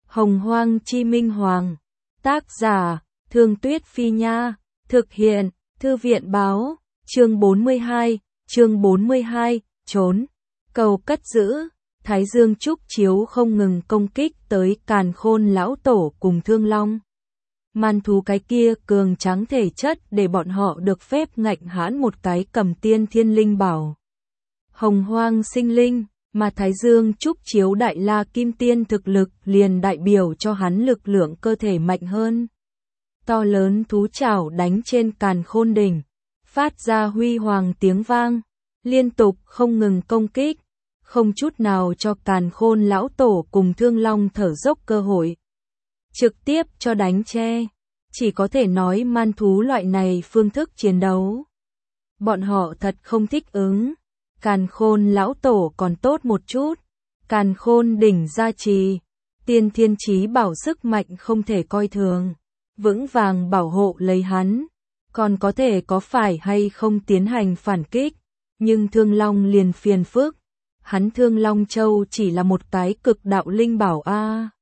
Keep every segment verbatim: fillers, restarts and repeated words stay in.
Hồng Hoang Chi Minh Hoàng. Tác giả, Thương Tuyết Phi Nha. Thực hiện, Thư viện Báo. Chương bốn mươi hai, chương bốn mươi hai, trốn. Cầu cất giữ. Thái Dương Trúc Chiếu không ngừng công kích tới Càn Khôn lão tổ cùng Thương Long. Man thú cái kia cường tráng thể chất để bọn họ được phép ngạnh hãn một cái cầm tiên thiên linh bảo. Hồng Hoang sinh linh, mà Thái Dương Trúc Chiếu Đại La Kim Tiên thực lực liền đại biểu cho hắn lực lượng cơ thể mạnh hơn. To lớn thú chảo đánh trên Càn Khôn đỉnh, phát ra huy hoàng tiếng vang, liên tục không ngừng công kích, không chút nào cho Càn Khôn lão tổ cùng Thương Long thở dốc cơ hội. Trực tiếp cho đánh che, chỉ có thể nói man thú loại này phương thức chiến đấu. Bọn họ thật không thích ứng. Càn Khôn lão tổ còn tốt một chút, Càn Khôn đỉnh gia trì, tiên thiên chí bảo sức mạnh không thể coi thường, vững vàng bảo hộ lấy hắn, còn có thể có phải hay không tiến hành phản kích, nhưng Thương Long liền phiền phức, hắn Thương Long Châu chỉ là một cái cực đạo linh bảo a. À.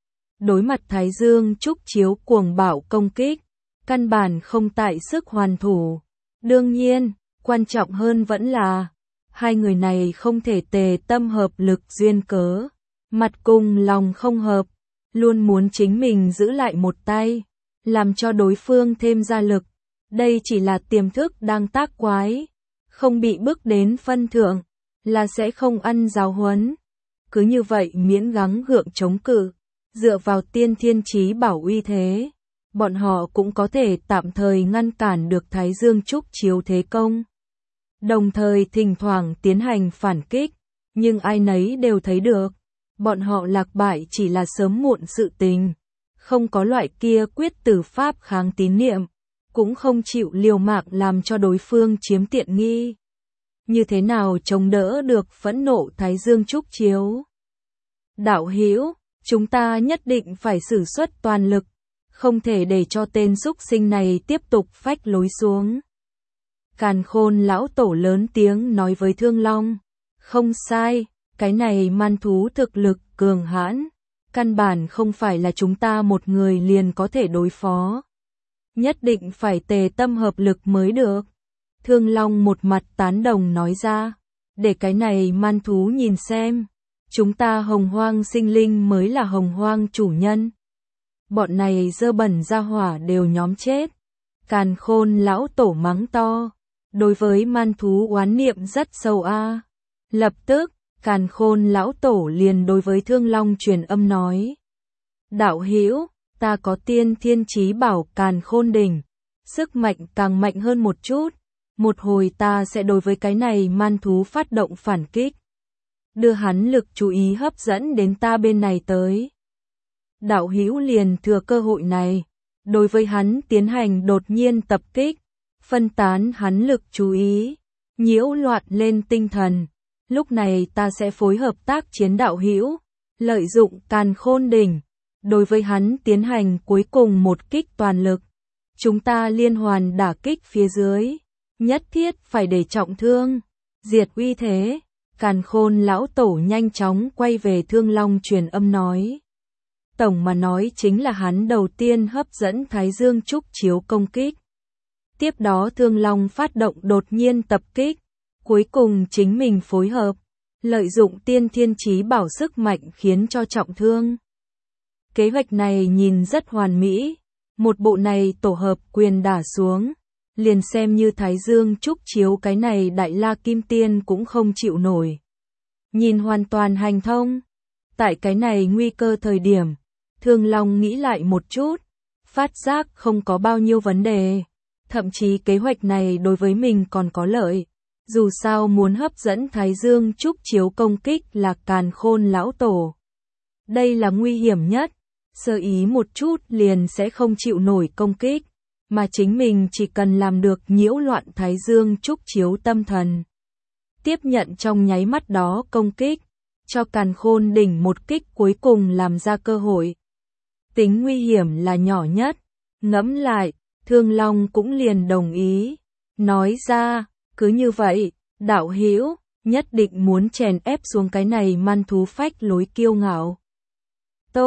Đối mặt Thái Dương Trúc Chiếu cuồng bạo công kích, căn bản không tại sức hoàn thủ. Đương nhiên, quan trọng hơn vẫn là hai người này không thể tề tâm hợp lực duyên cớ, mặt cùng lòng không hợp, luôn muốn chính mình giữ lại một tay, làm cho đối phương thêm ra lực. Đây chỉ là tiềm thức đang tác quái, không bị bức đến phân thượng, là sẽ không ăn giáo huấn. Cứ như vậy miễn gắng gượng chống cự, dựa vào tiên thiên chí bảo uy thế, bọn họ cũng có thể tạm thời ngăn cản được Thái Dương Trúc Chiếu thế công. Đồng thời thỉnh thoảng tiến hành phản kích, nhưng ai nấy đều thấy được, bọn họ lạc bại chỉ là sớm muộn sự tình, không có loại kia quyết tử pháp kháng tín niệm, cũng không chịu liều mạng làm cho đối phương chiếm tiện nghi. Như thế nào chống đỡ được phẫn nộ Thái Dương Trúc Chiếu? Đạo hữu, chúng ta nhất định phải sử xuất toàn lực, không thể để cho tên xúc sinh này tiếp tục phách lối xuống. Càn Khôn lão tổ lớn tiếng nói với Thương Long, không sai, cái này man thú thực lực cường hãn, căn bản không phải là chúng ta một người liền có thể đối phó. Nhất định phải tề tâm hợp lực mới được. Thương Long một mặt tán đồng nói ra, để cái này man thú nhìn xem, chúng ta Hồng Hoang sinh linh mới là Hồng Hoang chủ nhân. Bọn này dơ bẩn ra hỏa đều nhóm chết. Càn Khôn lão tổ mắng to. Đối với man thú oán niệm rất sâu a. À. Lập tức, Càn Khôn lão tổ liền đối với Thương Long truyền âm nói. Đạo hữu, ta có tiên thiên chí bảo Càn Khôn đỉnh, sức mạnh càng mạnh hơn một chút, một hồi ta sẽ đối với cái này man thú phát động phản kích. Đưa hắn lực chú ý hấp dẫn đến ta bên này tới. Đạo hữu liền thừa cơ hội này, đối với hắn tiến hành đột nhiên tập kích. Phân tán hắn lực chú ý, nhiễu loạn lên tinh thần. Lúc này ta sẽ phối hợp tác chiến đạo hữu, lợi dụng Càn Khôn đỉnh, đối với hắn tiến hành cuối cùng một kích toàn lực. Chúng ta liên hoàn đả kích phía dưới, nhất thiết phải để trọng thương, diệt uy thế. Càn Khôn lão tổ nhanh chóng quay về Thương Long truyền âm nói. Tổng mà nói chính là hắn đầu tiên hấp dẫn Thái Dương Trúc Chiếu công kích. Tiếp đó Thương Long phát động đột nhiên tập kích, cuối cùng chính mình phối hợp, lợi dụng tiên thiên chí bảo sức mạnh khiến cho trọng thương. Kế hoạch này nhìn rất hoàn mỹ, một bộ này tổ hợp quyền đả xuống, liền xem như Thái Dương Trúc Chiếu cái này Đại La Kim Tiên cũng không chịu nổi. Nhìn hoàn toàn hành thông, tại cái này nguy cơ thời điểm, Thương Long nghĩ lại một chút, phát giác không có bao nhiêu vấn đề. Thậm chí kế hoạch này đối với mình còn có lợi, dù sao muốn hấp dẫn Thái Dương Trúc Chiếu công kích là Càn Khôn lão tổ. Đây là nguy hiểm nhất, sơ ý một chút liền sẽ không chịu nổi công kích, mà chính mình chỉ cần làm được nhiễu loạn Thái Dương Trúc Chiếu tâm thần. Tiếp nhận trong nháy mắt đó công kích, cho Càn Khôn đỉnh một kích cuối cùng làm ra cơ hội. Tính nguy hiểm là nhỏ nhất, ngẫm lại. Thương Long cũng liền đồng ý, nói ra, cứ như vậy, đạo hữu nhất định muốn chèn ép xuống cái này man thú phách lối kiêu ngạo. Tốt,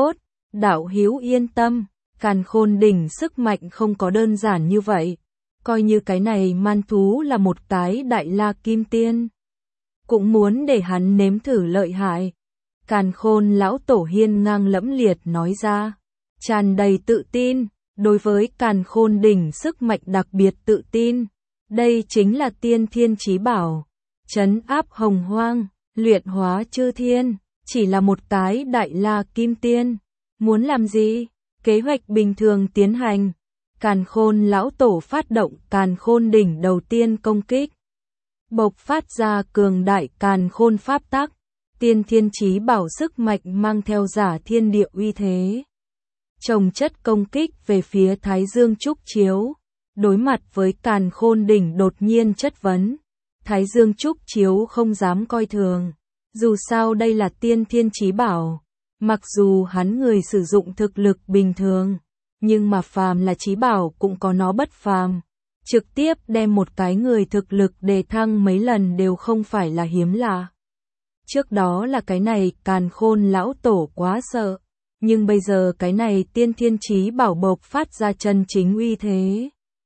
Đạo hữu yên tâm, Càn Khôn đỉnh sức mạnh không có đơn giản như vậy. Coi như cái này man thú là một cái đại la kim tiên, cũng muốn để hắn nếm thử lợi hại. Càn Khôn lão tổ hiên ngang lẫm liệt nói ra, tràn đầy tự tin, đối với Càn Khôn đỉnh sức mạnh đặc biệt tự tin. Đây chính là tiên thiên chí bảo, trấn áp hồng hoang, luyện hóa chư thiên, chỉ là một cái đại la kim tiên. Muốn làm gì? Kế hoạch bình thường tiến hành. Càn Khôn lão tổ phát động Càn Khôn đỉnh đầu tiên công kích. Bộc phát ra cường đại Càn Khôn pháp tắc, tiên thiên chí bảo sức mạnh mang theo giả thiên địa uy thế. Chồng chất công kích về phía Thái Dương Trúc Chiếu. Đối mặt với Càn Khôn đỉnh đột nhiên chất vấn, Thái Dương Trúc Chiếu không dám coi thường. Dù sao đây là tiên thiên chí bảo, mặc dù hắn người sử dụng thực lực bình thường, nhưng mà phàm là chí bảo cũng có nó bất phàm. Trực tiếp đem một cái người thực lực đề thăng mấy lần đều không phải là hiếm lạ. Trước đó là cái này Càn Khôn lão tổ quá sợ, nhưng bây giờ cái này tiên thiên chí bảo bộc phát ra chân chính uy thế.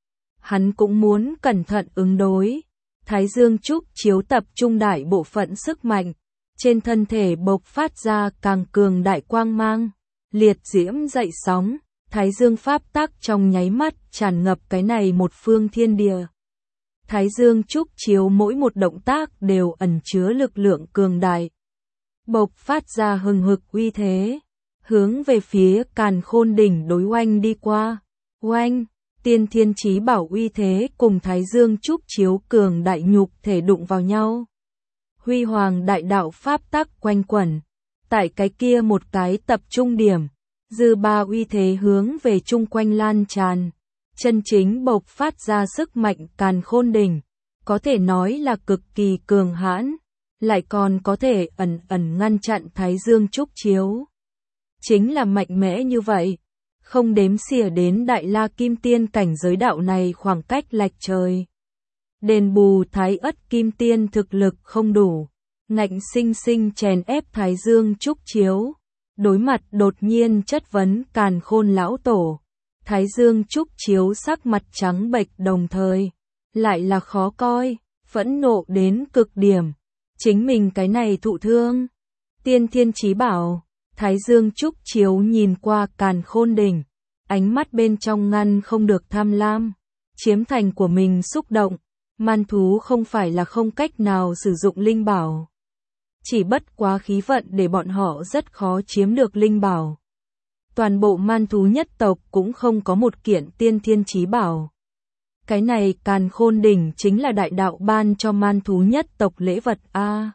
Hắn cũng muốn cẩn thận ứng đối. Thái Dương Trúc Chiếu tập trung đại bộ phận sức mạnh, trên thân thể bộc phát ra càng cường đại quang mang, liệt diễm dậy sóng, Thái Dương pháp tắc trong nháy mắt tràn ngập cái này một phương thiên địa. Thái Dương Trúc Chiếu mỗi một động tác đều ẩn chứa lực lượng cường đại, bộc phát ra hừng hực uy thế, hướng về phía Càn Khôn đỉnh đối oanh đi qua. Oanh, tiên thiên chí bảo uy thế cùng Thái Dương Trúc Chiếu cường đại nhục thể đụng vào nhau. Huy hoàng đại đạo pháp tắc quanh quẩn, tại cái kia một cái tập trung điểm, dư ba uy thế hướng về chung quanh lan tràn, chân chính bộc phát ra sức mạnh Càn Khôn đỉnh, có thể nói là cực kỳ cường hãn, lại còn có thể ẩn ẩn ngăn chặn Thái Dương Trúc Chiếu. Chính là mạnh mẽ như vậy, không đếm xỉa đến đại la kim tiên cảnh giới đạo này khoảng cách lệch trời. Đền bù Thái Ất kim tiên thực lực không đủ, ngạnh sinh sinh chèn ép Thái Dương Trúc Chiếu. Đối mặt đột nhiên chất vấn Càn Khôn lão tổ, Thái Dương Trúc Chiếu sắc mặt trắng bệch đồng thời, lại là khó coi, phẫn nộ đến cực điểm. Chính mình cái này thụ thương. Tiên thiên chí bảo, Thái Dương Trúc Chiếu nhìn qua Càn Khôn đỉnh, ánh mắt bên trong ngăn không được tham lam, chiếm thành của mình xúc động. Man thú không phải là không cách nào sử dụng linh bảo, chỉ bất quá khí vận để bọn họ rất khó chiếm được linh bảo. Toàn bộ man thú nhất tộc cũng không có một kiện tiên thiên chí bảo. Cái này Càn Khôn đỉnh chính là đại đạo ban cho man thú nhất tộc lễ vật a, à,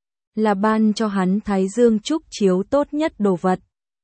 là ban cho hắn Thái Dương Trúc Chiếu tốt nhất đồ vật.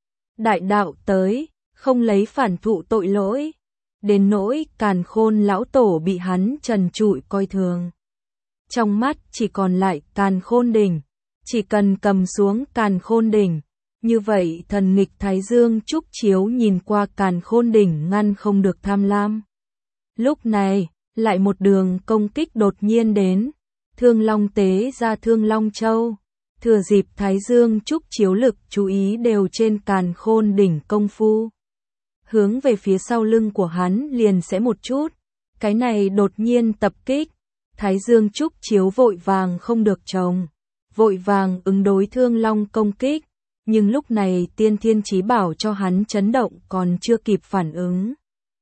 Đại đạo tới, không lấy phản thụ tội lỗi. Đến nỗi Càn Khôn lão tổ bị hắn trần trụi coi thường. Trong mắt chỉ còn lại Càn Khôn đỉnh, chỉ cần cầm xuống Càn Khôn đỉnh, như vậy thần nghịch Thái Dương Trúc Chiếu nhìn qua Càn Khôn đỉnh ngăn không được tham lam. Lúc này, lại một đường công kích đột nhiên đến, Thương Long tế ra Thương Long Châu, thừa dịp Thái Dương Trúc Chiếu lực chú ý đều trên Càn Khôn đỉnh công phu. Hướng về phía sau lưng của hắn liền sẽ một chút, cái này đột nhiên tập kích, Thái Dương Trúc Chiếu vội vàng không được trồng, vội vàng ứng đối Thương Long công kích, nhưng lúc này tiên thiên chí bảo cho hắn chấn động còn chưa kịp phản ứng.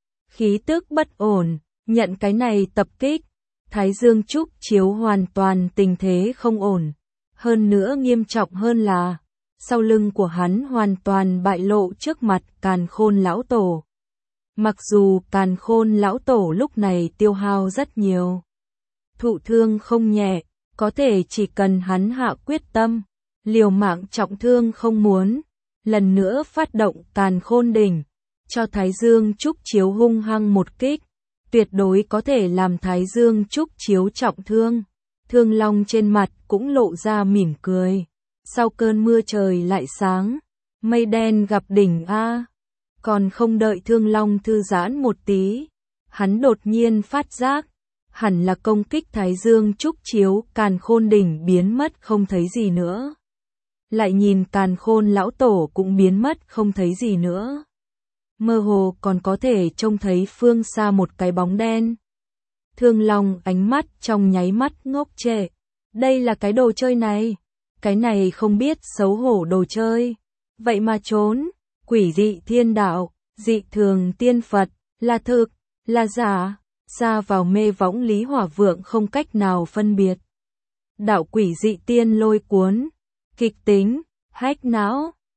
Khí tức bất ổn, nhận cái này tập kích, Thái Dương Trúc Chiếu hoàn toàn tình thế không ổn, hơn nữa nghiêm trọng hơn là sau lưng của hắn hoàn toàn bại lộ trước mặt Càn Khôn lão tổ. Mặc dù Càn Khôn lão tổ lúc này tiêu hao rất nhiều, thụ thương không nhẹ, có thể chỉ cần hắn hạ quyết tâm, liều mạng trọng thương không muốn, lần nữa phát động Càn Khôn đỉnh, cho Thái Dương Trúc Chiếu hung hăng một kích, tuyệt đối có thể làm Thái Dương Trúc Chiếu trọng thương. Thương Long trên mặt cũng lộ ra mỉm cười. Sau cơn mưa trời lại sáng, mây đen gặp đỉnh a. Còn không đợi Thương Long thư giãn một tí, hắn đột nhiên phát giác, hẳn là công kích Thái Dương Trúc Chiếu Càn Khôn đỉnh biến mất không thấy gì nữa. lại nhìn càn khôn lão tổ cũng biến mất không thấy gì nữa. Mơ hồ còn có thể trông thấy phương xa một cái bóng đen. Thương Long ánh mắt trong nháy mắt ngốc trệ. Đây là cái đồ chơi này. Cái này không biết xấu hổ đồ chơi. Vậy mà trốn. Quỷ dị thiên đạo, dị thường tiên Phật, là thực, là giả. Xa vào mê võng Lý Hỏa Vượng không cách nào phân biệt. Đạo quỷ dị tiên lôi cuốn. Kịch tính, hách não.